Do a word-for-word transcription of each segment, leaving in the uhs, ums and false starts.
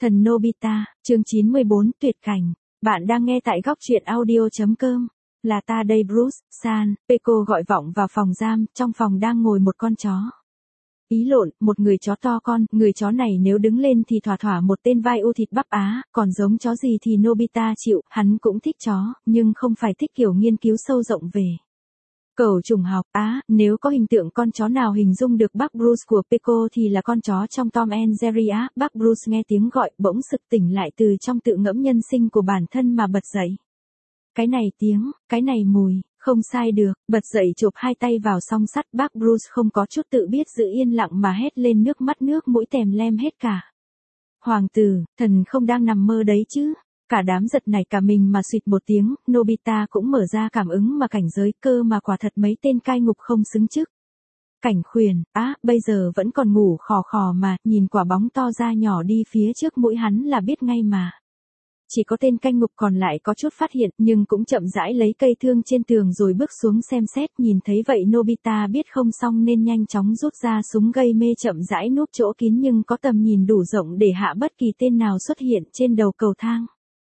Thần Nobita, chương chín mươi bốn, tuyệt cảnh. Bạn đang nghe tại góc truyện audio chấm com. Là ta đây Bruce, San, Peko gọi vọng vào phòng giam, trong phòng đang ngồi một con chó. Ý lộn, một người chó to con, người chó này nếu đứng lên thì thỏa thỏa một tên vai u thịt bắp Á, còn giống chó gì thì Nobita chịu, hắn cũng thích chó, nhưng không phải thích kiểu nghiên cứu sâu rộng về cẩu trùng học. Á, nếu có hình tượng con chó nào hình dung được bác Bruce của Peko thì là con chó trong Tom and Jerry á. Bác Bruce nghe tiếng gọi bỗng sực tỉnh lại từ trong tự ngẫm nhân sinh của bản thân mà bật dậy. Cái này tiếng, cái này mùi, không sai được, bật dậy chộp hai tay vào song sắt. Bác Bruce không có chút tự biết giữ yên lặng mà hét lên, nước mắt nước mũi tèm lem hết cả. Hoàng tử, thần không đang nằm mơ đấy chứ? Cả đám giật nảy cả mình mà suýt một tiếng. Nobita cũng mở ra cảm ứng mà cảnh giới, cơ mà quả thật mấy tên cai ngục không xứng chức. Cảnh khuyển, á, bây giờ vẫn còn ngủ khò khò mà, nhìn quả bóng to ra nhỏ đi phía trước mũi hắn là biết ngay mà. Chỉ có tên cai ngục còn lại có chút phát hiện, nhưng cũng chậm rãi lấy cây thương trên tường rồi bước xuống xem xét. Nhìn thấy vậy Nobita biết không xong nên nhanh chóng rút ra súng gây mê, chậm rãi núp chỗ kín nhưng có tầm nhìn đủ rộng để hạ bất kỳ tên nào xuất hiện trên đầu cầu thang.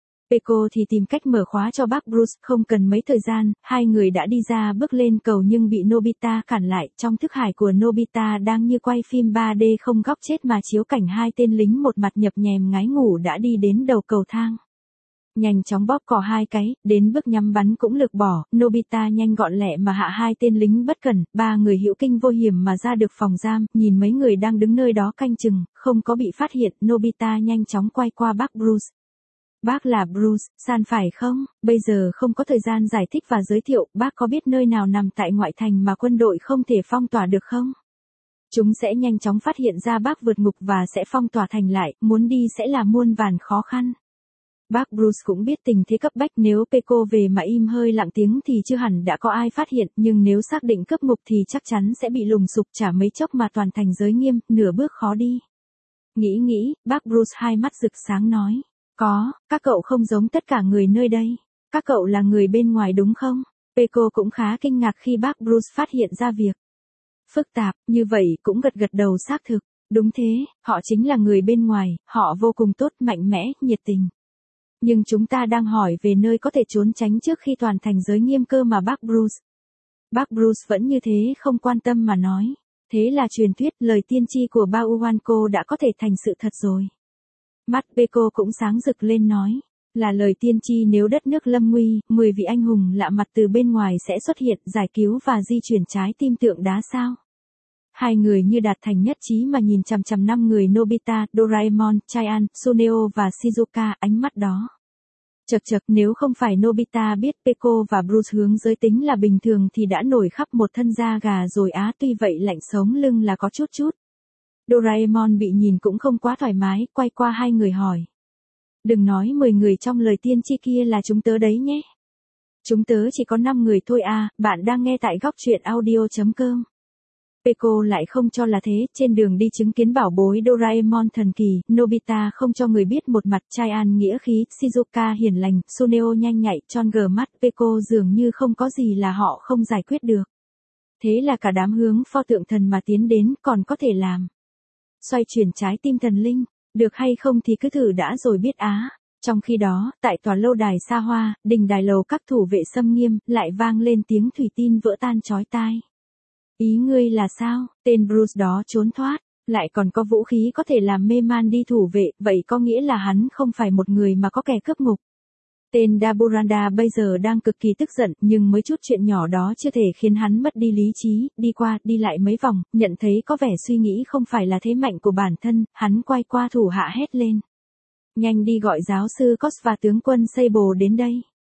Peko thì tìm cách mở khóa cho bác Bruce, không cần mấy thời gian, hai người đã đi ra bước lên cầu nhưng bị Nobita cản lại. Trong thức hải của Nobita đang như quay phim ba D không góc chết mà chiếu cảnh hai tên lính một mặt nhập nhèm ngái ngủ đã đi đến đầu cầu thang. Nhanh chóng bóp cò hai cái, đến bước nhắm bắn cũng lược bỏ, Nobita nhanh gọn lẹ mà hạ hai tên lính bất cẩn, ba người hữu kinh vô hiểm mà ra được phòng giam, nhìn mấy người đang đứng nơi đó canh chừng, không có bị phát hiện, Nobita nhanh chóng quay qua bác Bruce. Bác là Bruce, San phải không? Bây giờ không có thời gian giải thích và giới thiệu, bác có biết nơi nào nằm tại ngoại thành mà quân đội không thể phong tỏa được không? Chúng sẽ nhanh chóng phát hiện ra bác vượt ngục và sẽ phong tỏa thành lại, muốn đi sẽ là muôn vàn khó khăn. Bác Bruce cũng biết tình thế cấp bách, nếu Peko về mà im hơi lặng tiếng thì chưa hẳn đã có ai phát hiện, nhưng nếu xác định cướp ngục thì chắc chắn sẽ bị lùng sục, chả mấy chốc mà toàn thành giới nghiêm, nửa bước khó đi. Nghĩ nghĩ, bác Bruce hai mắt rực sáng nói. Có, các cậu không giống tất cả người nơi đây. Các cậu là người bên ngoài đúng không? Peko cũng khá kinh ngạc khi bác Bruce phát hiện ra việc phức tạp, như vậy cũng gật gật đầu xác thực. Đúng thế, họ chính là người bên ngoài, họ vô cùng tốt, mạnh mẽ, nhiệt tình. Nhưng chúng ta đang hỏi về nơi có thể trốn tránh trước khi toàn thành giới nghiêm cơ mà bác Bruce. Bác Bruce vẫn như thế không quan tâm mà nói. Thế là truyền thuyết, lời tiên tri của Bauwanko đã có thể thành sự thật rồi. Mắt Peko cũng sáng rực lên nói, là lời tiên tri, nếu đất nước lâm nguy, mười vị anh hùng lạ mặt từ bên ngoài sẽ xuất hiện, giải cứu và di chuyển trái tim tượng đá sao? Hai người như đạt thành nhất trí mà nhìn chằm chằm năm người Nobita, Doraemon, Chaiyan, Suneo và Shizuka, ánh mắt đó. Chật chật, nếu không phải Nobita biết Peko và Bruce hướng giới tính là bình thường thì đã nổi khắp một thân da gà rồi á, tuy vậy lạnh sống lưng là có chút chút. Doraemon bị nhìn cũng không quá thoải mái, quay qua hai người hỏi. Đừng nói mười người trong lời tiên tri kia là chúng tớ đấy nhé. Chúng tớ chỉ có năm người thôi à, bạn đang nghe tại góc truyện audio chấm com. Peko lại không cho là thế, trên đường đi chứng kiến bảo bối Doraemon thần kỳ, Nobita không cho người biết một mặt, Chaiyan nghĩa khí, Shizuka hiền lành, Suneo nhanh nhạy, tròn gờ mắt, Peko dường như không có gì là họ không giải quyết được. Thế là cả đám hướng pho tượng thần mà tiến đến, còn có thể làm xoay chuyển trái tim thần linh, được hay không thì cứ thử đã rồi biết á. Trong khi đó, tại tòa lâu đài xa hoa, đình đài lầu các thủ vệ xâm nghiêm, lại vang lên tiếng thủy tin vỡ tan chói tai. Ý ngươi là sao? Tên Bruce đó trốn thoát, lại còn có vũ khí có thể làm mê man đi thủ vệ, vậy có nghĩa là hắn không phải một người mà có kẻ cướp ngục. Tên Daburanda bây giờ đang cực kỳ tức giận, nhưng mấy chút chuyện nhỏ đó chưa thể khiến hắn mất đi lý trí, đi qua, đi lại mấy vòng, nhận thấy có vẻ suy nghĩ không phải là thế mạnh của bản thân, hắn quay qua thủ hạ hét lên. Nhanh đi gọi giáo sư Cos và tướng quân Sable đến đây.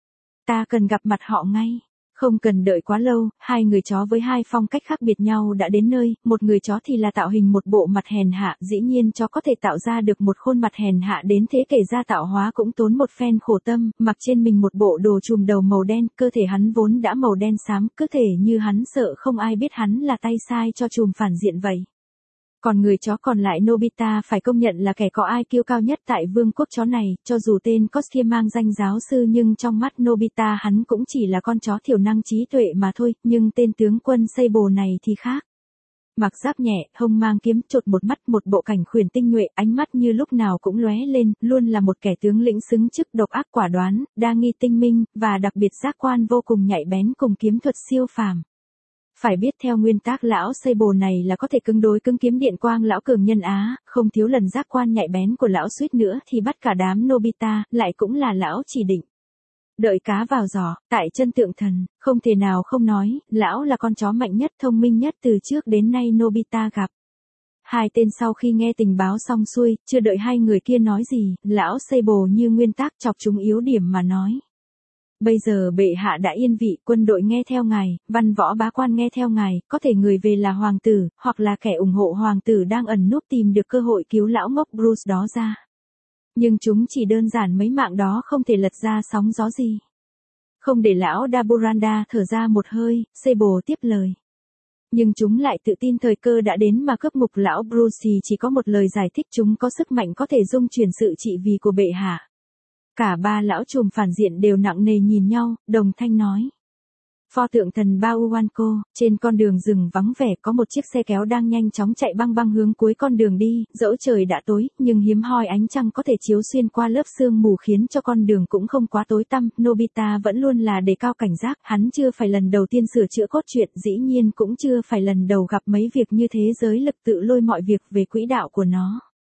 Ta cần gặp mặt họ ngay. Không cần đợi quá lâu, hai người chó với hai phong cách khác biệt nhau đã đến nơi, một người chó thì là tạo hình một bộ mặt hèn hạ, dĩ nhiên chó có thể tạo ra được một khuôn mặt hèn hạ đến thế kể ra tạo hóa cũng tốn một phen khổ tâm, mặc trên mình một bộ đồ trùm đầu màu đen, cơ thể hắn vốn đã màu đen xám, cứ thể như hắn sợ không ai biết hắn là tay sai cho trùm phản diện vậy. Còn người chó còn lại Nobita phải công nhận là kẻ có i kiu cao nhất tại vương quốc chó này, cho dù tên Coskia mang danh giáo sư nhưng trong mắt Nobita hắn cũng chỉ là con chó thiểu năng trí tuệ mà thôi, nhưng tên tướng quân Sable này thì khác. Mặc giáp nhẹ, hông mang kiếm, chột một mắt, một bộ cảnh khuyển tinh nhuệ, ánh mắt như lúc nào cũng lóe lên, luôn là một kẻ tướng lĩnh xứng chức, độc ác quả đoán, đa nghi tinh minh, và đặc biệt giác quan vô cùng nhạy bén cùng kiếm thuật siêu phàm. Phải biết theo nguyên tắc lão Sable này là có thể cứng đối cứng kiếm điện quang lão cường nhân Á, không thiếu lần giác quan nhạy bén của lão suýt nữa thì bắt cả đám Nobita, lại cũng là lão chỉ định. Đợi cá vào giỏ, tại chân tượng thần, không thể nào không nói, lão là con chó mạnh nhất, thông minh nhất từ trước đến nay Nobita gặp. Hai tên sau khi nghe tình báo xong xuôi, chưa đợi hai người kia nói gì, lão Sable như nguyên tắc chọc chúng yếu điểm mà nói. Bây giờ bệ hạ đã yên vị, quân đội nghe theo ngài, văn võ bá quan nghe theo ngài, có thể người về là hoàng tử, hoặc là kẻ ủng hộ hoàng tử đang ẩn núp tìm được cơ hội cứu lão ngốc Bruce đó ra. Nhưng chúng chỉ đơn giản mấy mạng đó không thể lật ra sóng gió gì. Không để lão Daburanda thở ra một hơi, Sable tiếp lời. Nhưng chúng lại tự tin thời cơ đã đến mà cướp ngục lão Bruce thì chỉ có một lời giải thích, chúng có sức mạnh có thể dung chuyển sự trị vì của bệ hạ. Cả ba lão trùm phản diện đều nặng nề nhìn nhau, đồng thanh nói. Pho tượng thần Bauwanko, trên con đường rừng vắng vẻ có một chiếc xe kéo đang nhanh chóng chạy băng băng hướng cuối con đường đi, dẫu trời đã tối, nhưng hiếm hoi ánh trăng có thể chiếu xuyên qua lớp sương mù khiến cho con đường cũng không quá tối tăm. Nobita vẫn luôn là đề cao cảnh giác, hắn chưa phải lần đầu tiên sửa chữa cốt truyện, dĩ nhiên cũng chưa phải lần đầu gặp mấy việc như thế, giới lực tự lôi mọi việc về quỹ đạo của nó.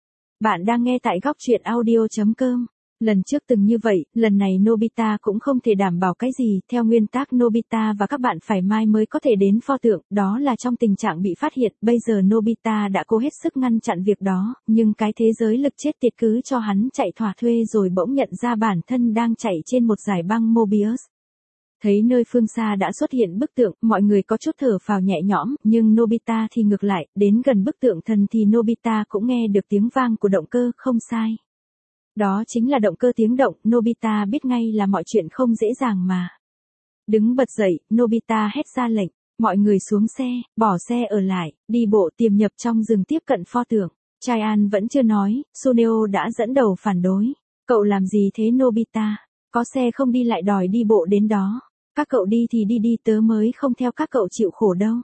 Bạn đang nghe tại góc truyện audio chấm com. Lần trước từng như vậy, lần này Nobita cũng không thể đảm bảo cái gì, theo nguyên tắc Nobita và các bạn phải mai mới có thể đến pho tượng, đó là trong tình trạng bị phát hiện, bây giờ Nobita đã cố hết sức ngăn chặn việc đó, nhưng cái thế giới lực chết tiệt cứ cho hắn chạy thỏa thuê rồi bỗng nhận ra bản thân đang chạy trên một dải băng Mobius. Thấy nơi phương xa đã xuất hiện bức tượng, mọi người có chút thở phào nhẹ nhõm, nhưng Nobita thì ngược lại, đến gần bức tượng thần thì Nobita cũng nghe được tiếng vang của động cơ, không sai. Đó chính là động cơ tiếng động, Nobita biết ngay là mọi chuyện không dễ dàng mà. Đứng bật dậy, Nobita hét ra lệnh, mọi người xuống xe, bỏ xe ở lại, đi bộ tiềm nhập trong rừng tiếp cận pho tượng. Chaian vẫn chưa nói, Suneo đã dẫn đầu phản đối. Cậu làm gì thế Nobita? Có xe không đi lại đòi đi bộ đến đó. Các cậu đi thì đi đi, tớ mới không theo các cậu chịu khổ đâu.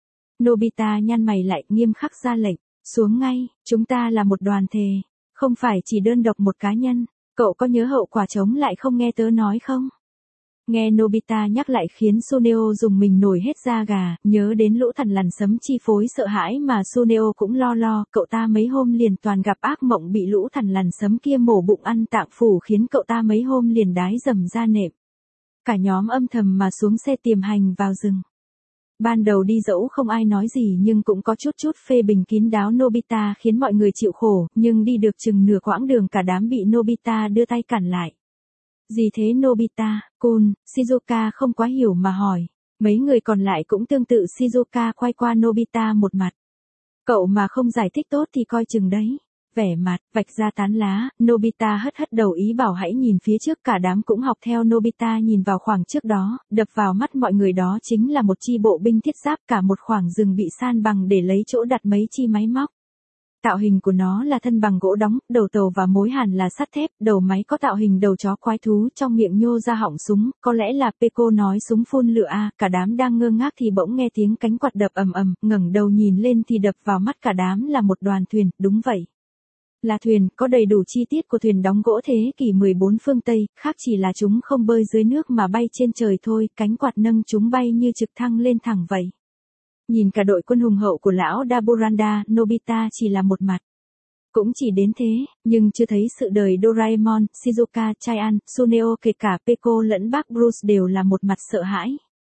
Nobita nhăn mày lại, nghiêm khắc ra lệnh, xuống ngay, chúng ta là một đoàn thể. Không phải chỉ đơn độc một cá nhân, cậu có nhớ hậu quả chống lại không nghe tớ nói không? Nghe Nobita nhắc lại khiến Suneo dùng mình nổi hết da gà, nhớ đến lũ thằn lằn sấm chi phối sợ hãi mà Suneo cũng lo lo, cậu ta mấy hôm liền toàn gặp ác mộng bị lũ thằn lằn sấm kia mổ bụng ăn tạng phủ khiến cậu ta mấy hôm liền đái dầm da nệm. Cả nhóm âm thầm mà xuống xe tiềm hành vào rừng. Ban đầu đi dẫu không ai nói gì nhưng cũng có chút chút phê bình kín đáo Nobita khiến mọi người chịu khổ, nhưng đi được chừng nửa quãng đường cả đám bị Nobita đưa tay cản lại. Gì thế Nobita, Kun, Shizuka không quá hiểu mà hỏi. Mấy người còn lại cũng tương tự, Shizuka quay qua Nobita một mặt. Cậu mà không giải thích tốt thì coi chừng đấy. Vẻ mặt, vạch ra tán lá, Nobita hất hất đầu ý bảo hãy nhìn phía trước, cả đám cũng học theo Nobita nhìn vào khoảng trước đó, đập vào mắt mọi người đó chính là một chi bộ binh thiết giáp, cả một khoảng rừng bị san bằng để lấy chỗ đặt mấy chi máy móc. Tạo hình của nó là thân bằng gỗ đóng, đầu tàu và mối hàn là sắt thép, đầu máy có tạo hình đầu chó quái thú, trong miệng nhô ra họng súng, có lẽ là Peko nói súng phun lửa a. Cả đám đang ngơ ngác thì bỗng nghe tiếng cánh quạt đập ầm ầm, ngẩng đầu nhìn lên thì đập vào mắt cả đám là một đoàn thuyền, đúng vậy. Là thuyền, có đầy đủ chi tiết của thuyền đóng gỗ thế kỷ mười bốn phương Tây, khác chỉ là chúng không bơi dưới nước mà bay trên trời thôi, cánh quạt nâng chúng bay như trực thăng lên thẳng vậy. Nhìn cả đội quân hùng hậu của lão Daburanda, Nobita chỉ là một mặt. Cũng chỉ đến thế, nhưng chưa thấy sự đời Doraemon, Shizuka, Chaian, Suneo kể cả Peko lẫn bác Bruce đều là một mặt sợ hãi.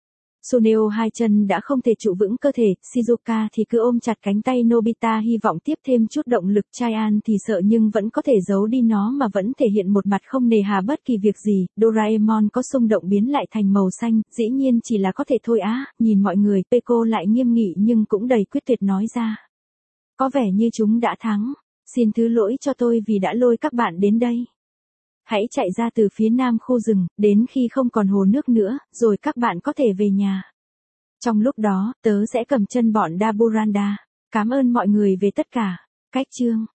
Suneo hai chân đã không thể trụ vững cơ thể, Shizuka thì cứ ôm chặt cánh tay Nobita hy vọng tiếp thêm chút động lực, Chaian thì sợ nhưng vẫn có thể giấu đi nó mà vẫn thể hiện một mặt không nề hà bất kỳ việc gì. Doraemon có xung động biến lại thành màu xanh, dĩ nhiên chỉ là có thể thôi á, nhìn mọi người, Peko lại nghiêm nghị nhưng cũng đầy quyết tuyệt nói ra. Có vẻ như chúng đã thắng, xin thứ lỗi cho tôi vì đã lôi các bạn đến đây. Hãy chạy ra từ phía nam khu rừng, đến khi không còn hồ nước nữa, rồi các bạn có thể về nhà. Trong lúc đó, tớ sẽ cầm chân bọn Daburanda. Cảm ơn mọi người về tất cả. Cách chương